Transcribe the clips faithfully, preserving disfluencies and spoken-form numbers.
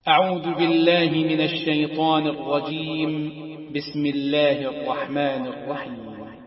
أعوذ بالله من الشيطان الرجيم. بسم الله الرحمن الرحيم.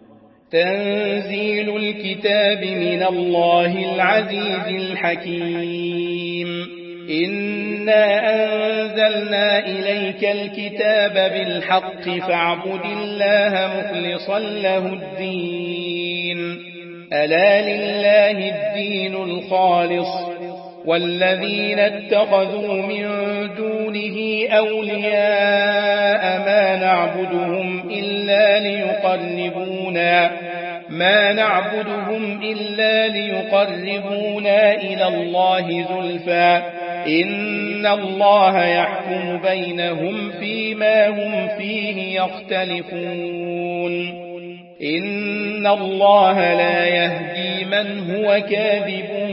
تنزيل الكتاب من الله العزيز الحكيم. إنا أنزلنا إليك الكتاب بالحق فاعبد الله مخلصا له الدين. ألا لله الدين الخالص والذين اتخذوا من دونه أولياء ما نعبدهم إلا ليقربونا ما نعبدهم إلا ليقربونا إلى الله زلفى إن الله يحكم بينهم فيما هم فيه يختلفون. إن الله لا يهدي من هو كاذب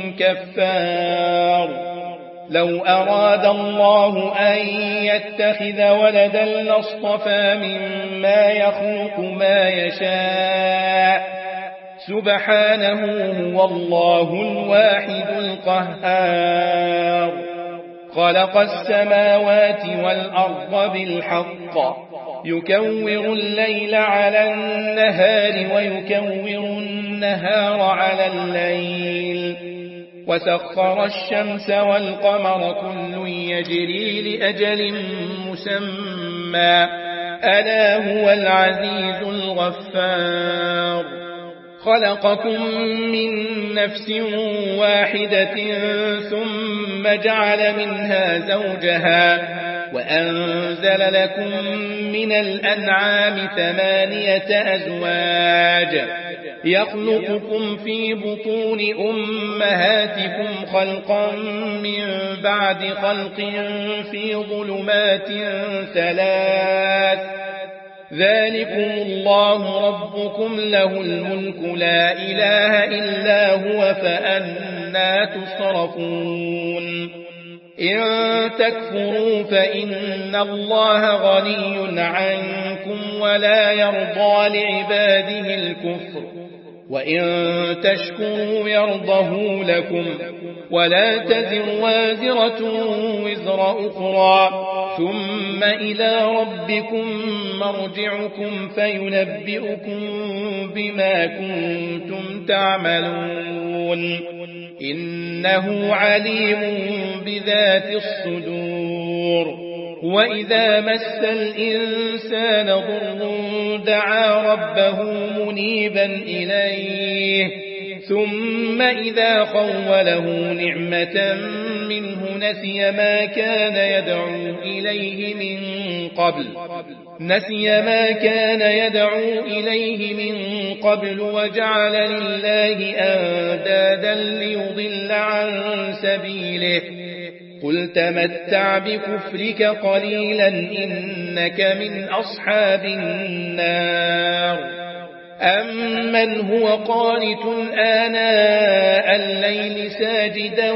كفار. لو أراد الله أن يتخذ ولدا لاصطفى مما يخلق ما يشاء سبحانه هو الله الواحد القهار. خلق السماوات والأرض بالحق يكور الليل على النهار ويكور النهار على الليل وسخر الشمس والقمر كل يجري لأجل مسمى ألا هو العزيز الغفار. خلقكم من نفس واحدة ثم جعل منها زوجها وأنزل لكم من الأنعام ثمانية أزواج يخلقكم في بطون أمهاتكم خلقا من بعد خلق في ظلمات ثلاث ذلكم الله ربكم له الملك لا إله إلا هو فأنى تصرفون. إن تكفروا فإن الله غني عنكم ولا يرضى لعباده الكفر وإن تشكروا يرضه لكم ولا تزر وازرة وزر أخرى ثم إلى ربكم مرجعكم فينبئكم بما كنتم تعملون إنه عليم بذات الصدور. وإذا مس الإنسان ضر دعا ربه منيبا إليه ثم إذا خوله نعمة منه نسي ما كان يدعو إليه من قبل نسي ما كان يدعو إليه من قبل وجعل لله أندادا ليضل عن سبيله قل تمتع بكفرك قليلا إنك من أصحاب النار. أمن هو قانت آناء الليل ساجدا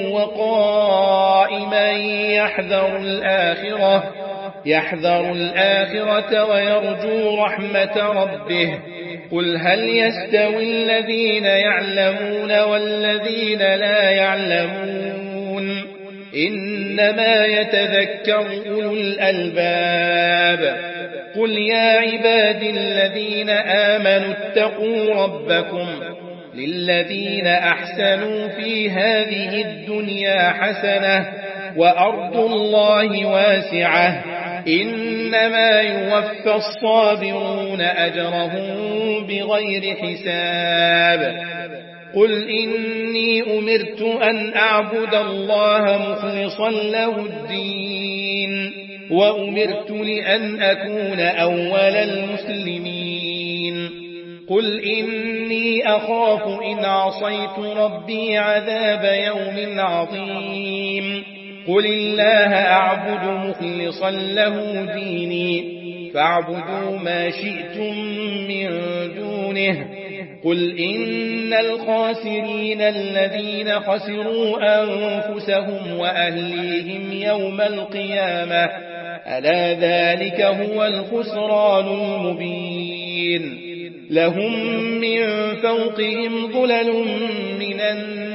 وقائما يحذر الآخرة يحذر الآخرة ويرجو رحمة ربه قل هل يستوي الذين يعلمون والذين لا يعلمون إنما يتذكر أولو الألباب. قل يا عباد الذين آمنوا اتقوا ربكم للذين أحسنوا في هذه الدنيا حسنة وأرض الله واسعة إنما يوفى الصابرون أجرهم بغير حساب. قل إني أمرت أن أعبد الله مخلصا له الدين وأمرت لأن أكون أول المسلمين. قل إني أخاف إن عصيت ربي عذاب يوم عظيم. قل الله أعبد مخلصا له ديني فاعبدوا ما شئتم من دونه. قل إن الخاسرين الذين خسروا أنفسهم وأهليهم يوم القيامة ألا ذلك هو الخسران المبين. لهم من فوقهم ظلل من النار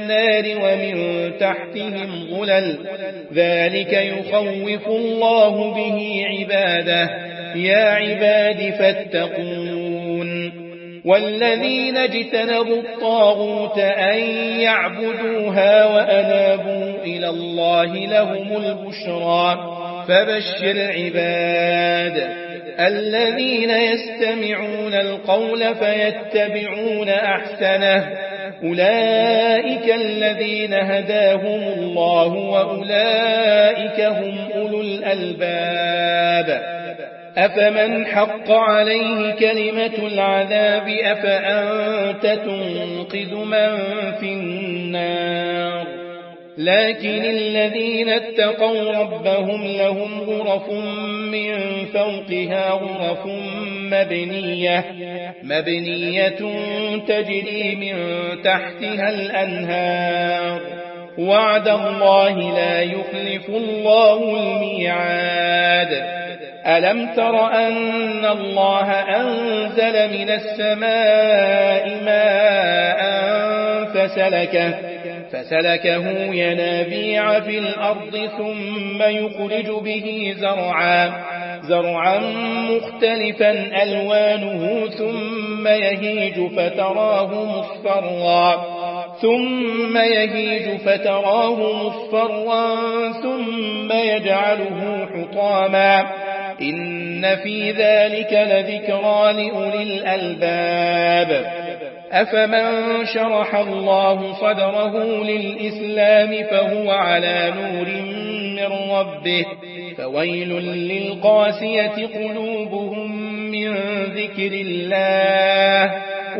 النار ومن تحتهم ظلل ذلك يخوف الله به عباده يا عباد فاتقون والذين اجتنبوا الطاغوت أن يعبدوها وأنابوا إلى الله لهم البشرى فبشر عباد الذين يستمعون القول فيتبعون أحسنه أولئك الذين هداهم الله وأولئك هم أولو الألباب أفمن حق عليه كلمة العذاب أفأنت تنقذ من في النار لكن الذين اتقوا ربهم لهم غرف من فوقها غرف مبنية مبنية تجري من تحتها الأنهار وعد الله لا يخلف الله الميعاد ألم تر أن الله أنزل من السماء ماء فسلكه فسلكه ينابيع في الأرض ثم يخرج به زرعا زرعا مختلفا ألوانه ثم يهيج فتراه مصفرا ثم يهيج فتراه مصفرا ثم يجعله حطاما إن في ذلك لذكرى لأولي الألباب أفمن شرح الله صدره للإسلام فهو على نور من ربه فويل للقاسية قلوبهم من ذكر الله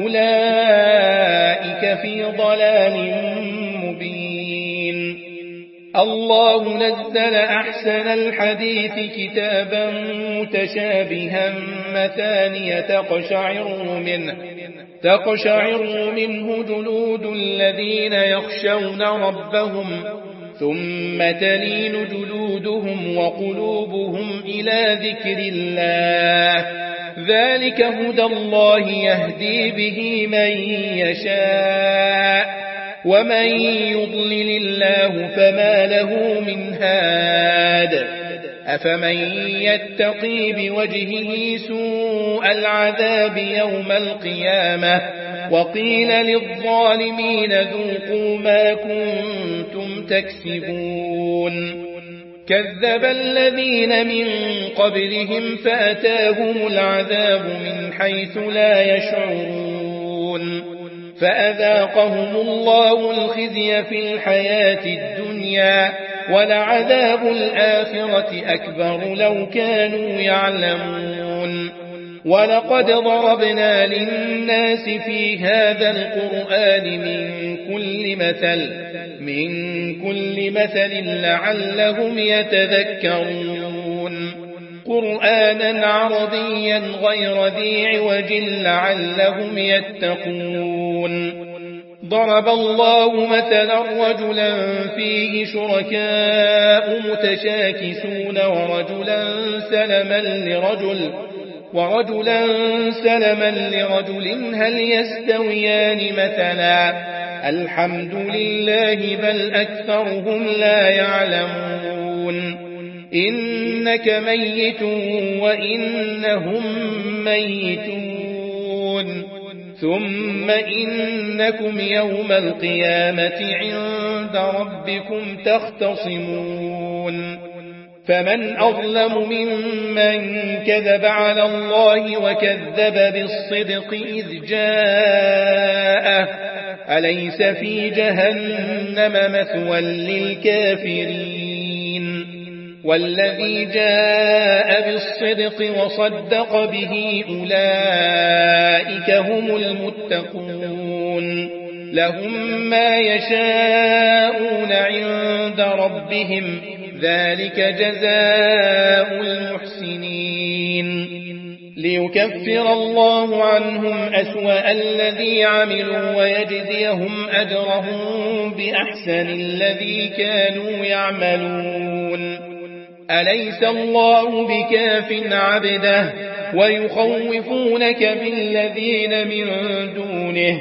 أولئك في ضلال مبين الله نزل أحسن الحديث كتابا متشابها مثانية تقشعر منه تقشعر منه جلود الذين يخشون ربهم ثم تلين جلودهم وقلوبهم إلى ذكر الله ذلك هدى الله يهدي به من يشاء ومن يضلل الله فما له من هاد أفمن يتقي بوجهه سوء العذاب يوم القيامة وقيل للظالمين ذوقوا ما كنتم تكسبون كذب الذين من قبلهم فأتاهم العذاب من حيث لا يشعرون فأذاقهم الله الخزي في الحياة الدنيا ولعذاب الآخرة أكبر لو كانوا يعلمون ولقد ضربنا للناس في هذا القرآن من كل مثل من كل مثل لعلهم يتذكرون قرآنا عربيا غير ذي عوج لعلهم يتقون ضرب الله مثلا رجلا فيه شركاء متشاكسون ورجلا سلما لرجل ورجلا سلما لرجل هل يستويان مثلا الحمد لله بل أكثرهم لا يعلمون إنك ميت وإنهم ميتون ثم إنكم يوم القيامة عند ربكم تختصمون فمن أظلم ممن كذب على الله وكذب بالصدق إذ جاءه أليس في جهنم مثوى للكافرين والذي جاء بالصدق وصدق به أولئك هم المتقون لهم ما يشاءون عند ربهم ذلك جزاء المحسنين ليكفر الله عنهم أسوأ الذي عملوا ويجزيهم أجرهم بأحسن الذي كانوا يعملون أليس الله بكاف عبده ويخوفونك بالذين من دونه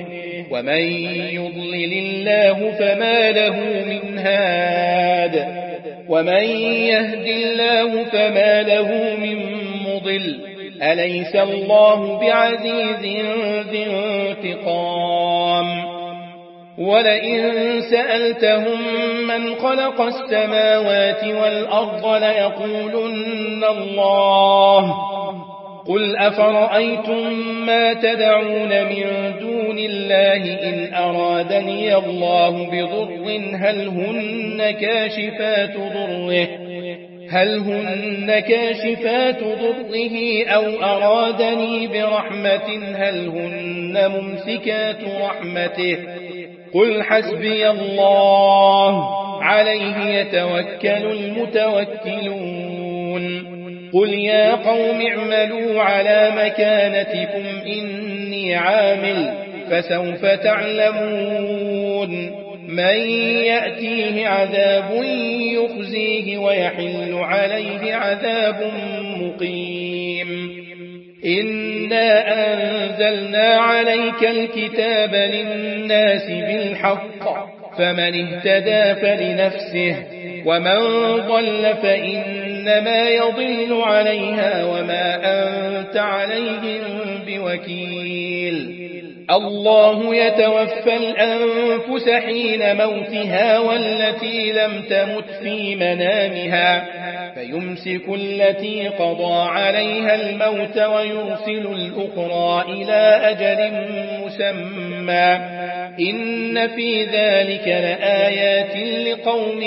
ومن يضلل الله فما له من هاد ومن يهد الله فما له من مضل أليس الله بعزيز ذي انتقام ولئن سألتهم من خلق السماوات والأرض ليقولن الله قل أفرأيتم ما تدعون من دون الله إن أرادني الله بضر هل هن كاشفات ضره هل هن كاشفات ضره أو أرادني برحمة هل هن ممسكات رحمته قل حسبي الله عليه يتوكل المتوكلون قل يا قوم اعملوا على مكانتكم إني عامل فسوف تعلمون من يأتيه عذاب يخزيه ويحل عليه عذاب مقيم إنا أنزلنا عليك الكتاب للناس بالحق فمن اهتدى فلنفسه ومن ضل فإنما يضل عليها وما أنت عليهم بوكيل الله يتوفى الأنفس حين موتها والتي لم تمت في منامها فيمسك التي قضى عليها الموت ويرسل الأخرى إلى أجل مسمى إن في ذلك لآيات لقوم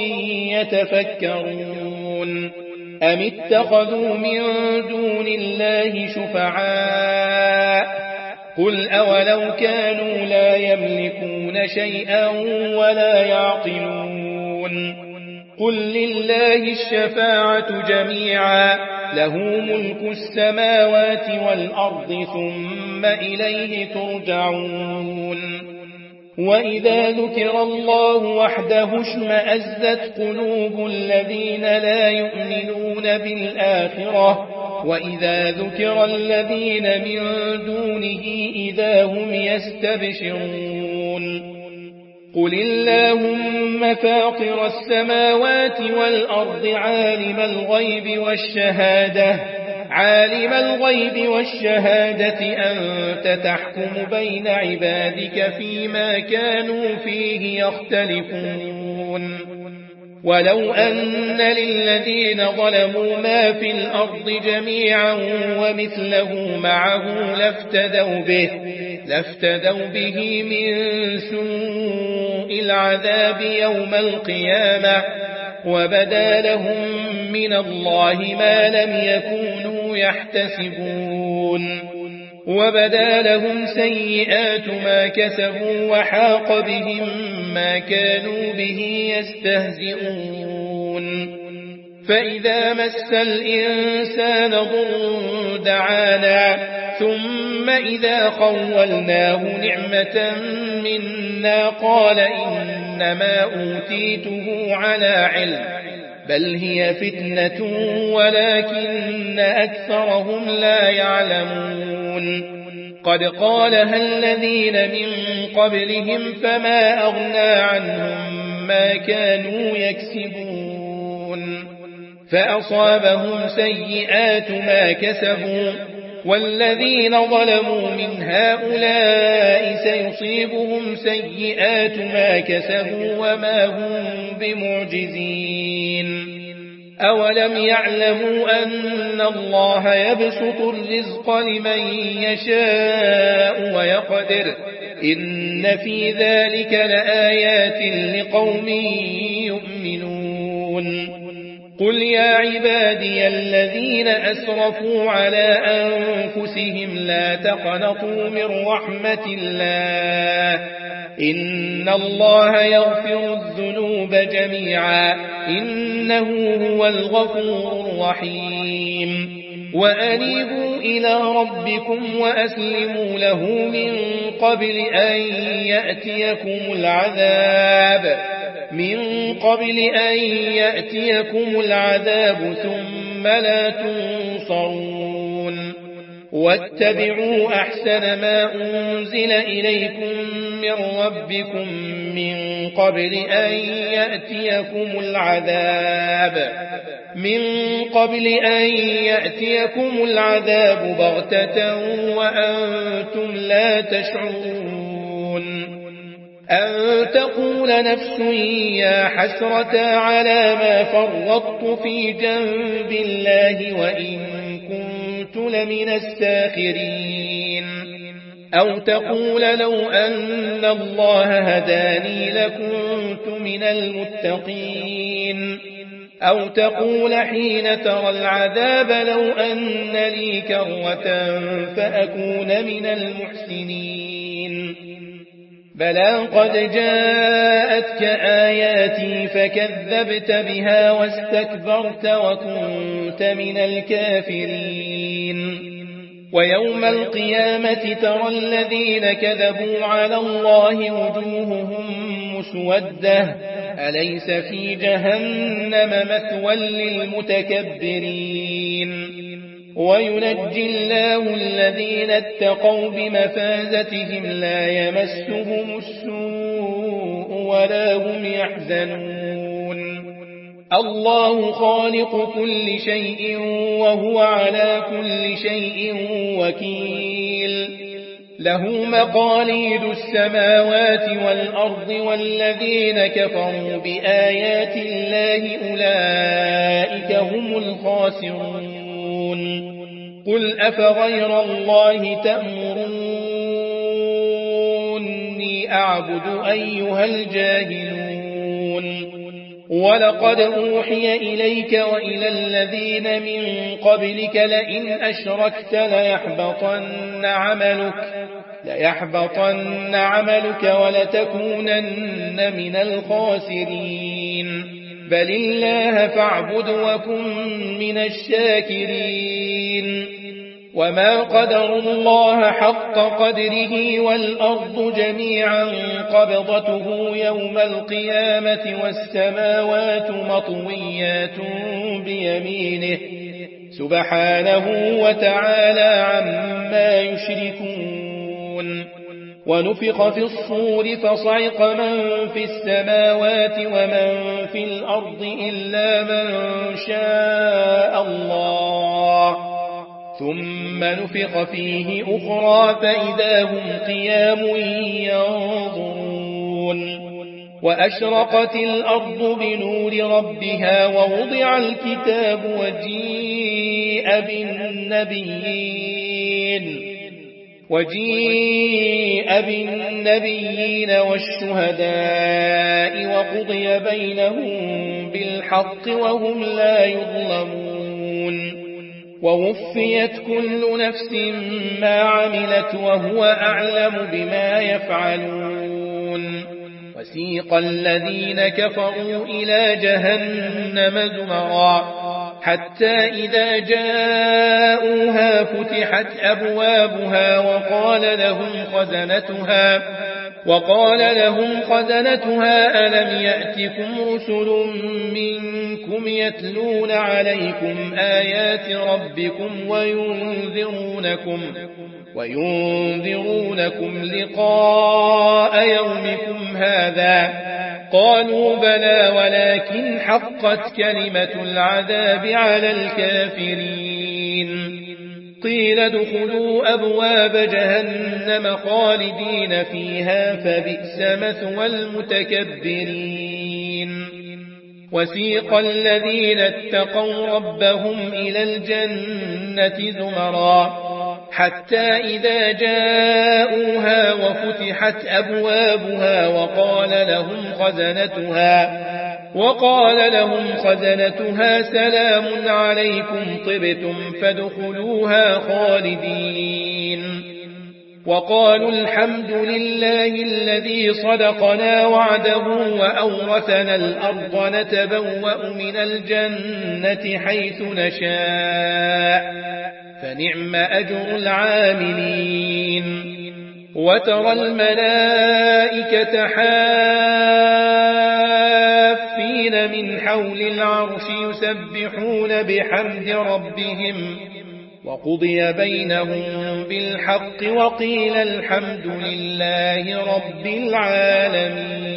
يتفكرون أم اتخذوا من دون الله شفعاء قل أولو كانوا لا يملكون شيئا ولا يعقلون قل لله الشفاعة جميعا له ملك السماوات والأرض ثم إليه ترجعون وإذا ذكر الله وحده اشمأزت قلوب الذين لا يؤمنون بالآخرة وإذا ذكر الذين من دونه إذا هم يستبشرون قل اللهم فاطر السماوات والأرض عالم الغيب والشهادة عالم الغيب والشهادة أنت تحكم بين عبادك فيما كانوا فيه يختلفون ولو أن للذين ظلموا ما في الأرض جميعا ومثله معه لافتدوا به لافتدوا به من سوء العذاب يوم القيامة وبدا لهم من الله ما لم يكونوا يحتسبون وبدا لهم سيئات ما كسبوا وحاق بهم ما كانوا به يستهزئون فإذا مس الإنسان ضر دعانا ثم إذا خولناه نعمة منا قال إنما أوتيته على علم بل هي فتنة ولكن أكثرهم لا يعلمون قد قالها الذين من قبلهم فما أغنى عنهم ما كانوا يكسبون فأصابهم سيئات ما كسبوا والذين ظلموا من هؤلاء سيصيبهم سيئات ما كسبوا وما هم بمعجزين أولم يعلموا أن الله يبسط الرزق لمن يشاء ويقدر إن في ذلك لآيات لقوم يؤمنون قل يا عبادي الذين أسرفوا على أنفسهم لا تقنطوا من رحمة الله إن الله يغفر الذنوب جميعا إنه هو الغفور الرحيم وأنيبوا إلى ربكم وأسلموا له من قبل أن يأتيكم العذاب من قبل أن يأتيكم العذاب ثم لا تنصرون واتبعوا أحسن ما أنزل إليكم من ربكم من قبل أن يأتيكم العذاب من قبل أن يأتيكم العذاب بغتة وأنتم لا تشعرون أن تقول نفس يا حسرة على ما فرطت في جنب الله وإن كنت لمن الساخرين أو تقول لو أن الله هداني لكنت من المتقين أو تقول حين ترى العذاب لو أن لي كرة فأكون من المحسنين بلى قد جاءتك آياتي فكذبت بها واستكبرت وكنت من الكافرين ويوم القيامة ترى الذين كذبوا على الله وجوههم مسودة أليس في جهنم مثوى للمتكبرين وينجي الله الذين اتقوا بمفازتهم لا يمسهم السوء ولا هم يحزنون الله خالق كل شيء وهو على كل شيء وكيل له مقاليد السماوات والأرض والذين كفروا بآيات الله أولئك هم الخاسرون قل أفغير الله تأمروني أعبد أيها الجاهلون ولقد أوحي إليك وإلى الذين من قبلك لئن أشركت ليحبطن عملك ليحبطن عملك ولتكونن من الخاسرين بل الله فاعبد وكن من الشاكرين وما قدر الله حق قدره والأرض جميعا قبضته يوم القيامة والسماوات مطويات بيمينه سبحانه وتعالى عما يشركون ونفخ في الصور فصعق من في السماوات ومن في الأرض إلا من شاء الله ثم نفخ فيه أخرى فإذا هم قيام ينظرون وأشرقت الأرض بنور ربها ووضع الكتاب وجيء بالنبيين وجيء بالنبيين والشهداء وقضي بينهم بالحق وهم لا يظلمون ووفيت كل نفس ما عملت وهو أعلم بما يفعلون وسيق الذين كفروا إلى جهنم زمرا حتى إذا جاءوها فتحت أبوابها وقال لهم خزنتها وقال لهم خزنتها ألم يأتكم رسل منكم يتلون عليكم آيات ربكم وينذرونكم وينذرونكم لقاء يومكم هذا قالوا بلى ولكن حقت كلمة العذاب على الكافرين قيل ادخلوا أبواب جهنم خالدين فيها فبئس مثوى المتكبرين وسيق الذين اتقوا ربهم إلى الجنة زمرا حتى إذا جاءوها وفتحت أبوابها وقال لهم خزنتها وقال لهم خزنتها سلام عليكم طبتم فادخلوها خالدين وقالوا الحمد لله الذي صدقنا وعده وأورثنا الأرض نتبوأ من الجنة حيث نشاء فنعم أجر العاملين وترى الملائكة حافين من حول العرش يسبحون بحمد ربهم وقضي بينهم بالحق وقيل الحمد لله رب العالمين.